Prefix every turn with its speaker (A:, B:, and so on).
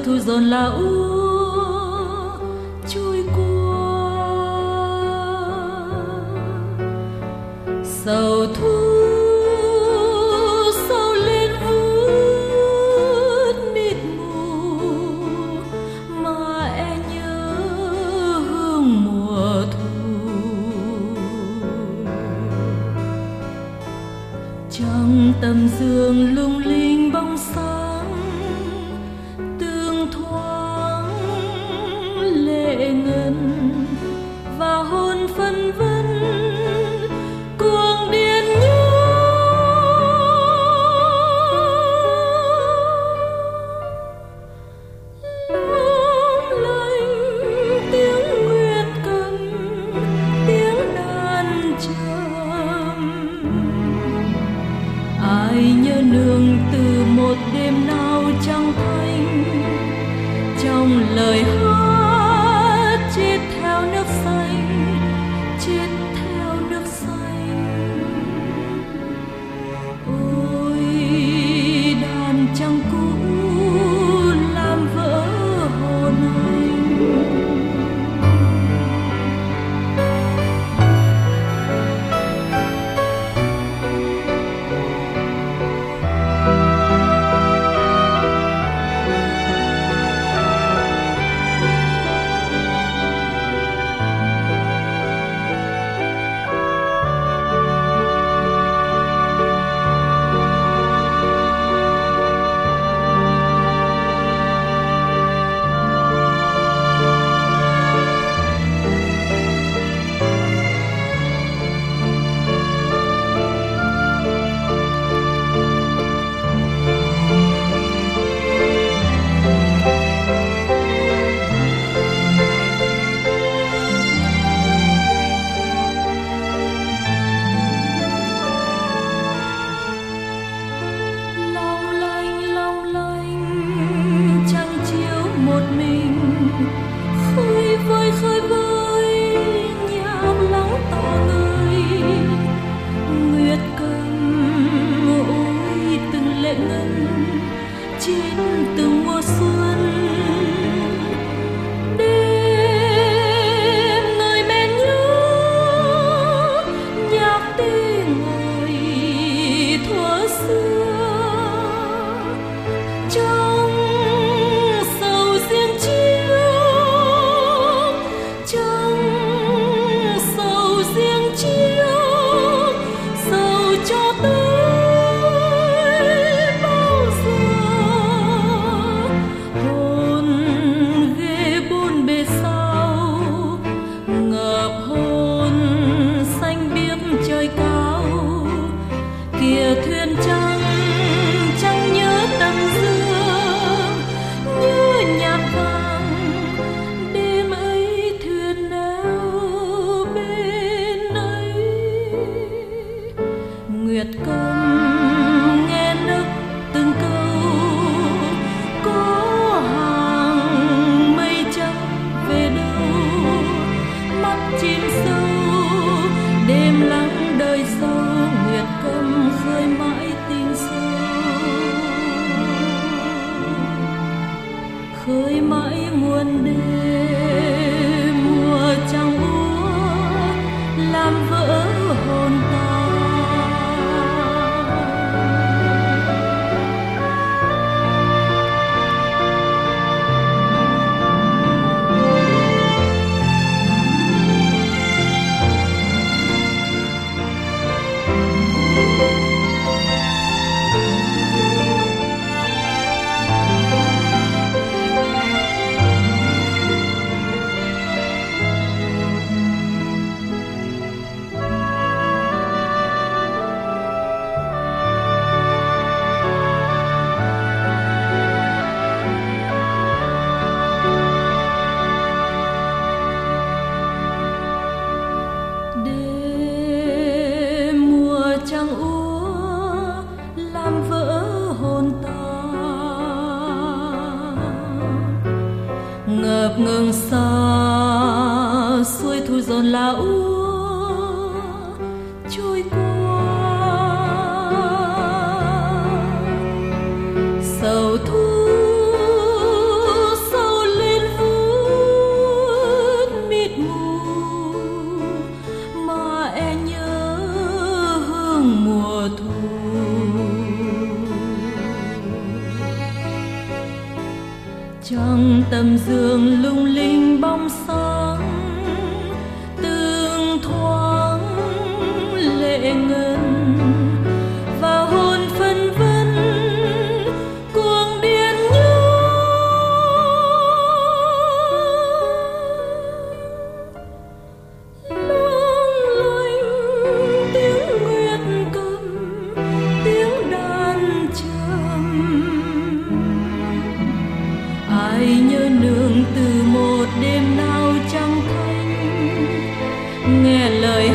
A: thu dồn là úa trôi qua. Sầu thu sâu lên vút mịt mù, mà e nhớ hương mùa thu. Trong tầm dương lung linh bóng sáng, tương thoáng lệ ngân và hồn phân vân cuồng điên nhớ. Long lanh tiếng nguyệt cầm, tiếng đàn trầm. Ai nhớ nương từ một đêm nào trăng thanh, trong lời hát chết theo nước xanh, chết theo nước xanh. Ôi đàn trăng cũ làm vỡ hồn anh. Khơi vơi nhạc lắng tỏ người, nguyệt cầm ôi từng lệ ngân trên từng mùa xuân. Đêm người men nhớ nhạc tiếng người thuở xưa. Trong sầu riêng chiếu, trong sầu riêng chiếu, sầu cho tới bao giờ. Hồn ghê buồn bề sau, ngập hồn xanh biếc trời cao. Kìa thuyền trăng trăng nhớ tầm dương, như nhạc vàng đêm ấy thuyền neo bên ấy. Nguyệt cầm nghe nức từng câu, có hàng mây trắng về đâu. Mắt chim sâu đêm lắng đời sâu, nguyệt cầm khơi mãi tình sâu, khơi mãi muôn đêm mùa trăng úa làm vỡ hồn ta. ngập ngừng xa xuôi thu dồn là úa trôi qua. Sầu thu trăng tầm giường lung linh bóng sáng, tương thoáng lệ ngân và hồn phân vân cuồng điên nhớ. Long lanh tiếng nguyệt cầm, tiếng đàn trầm. Ai nhớ nương từ một đêm nào trăng thanh, nghe lời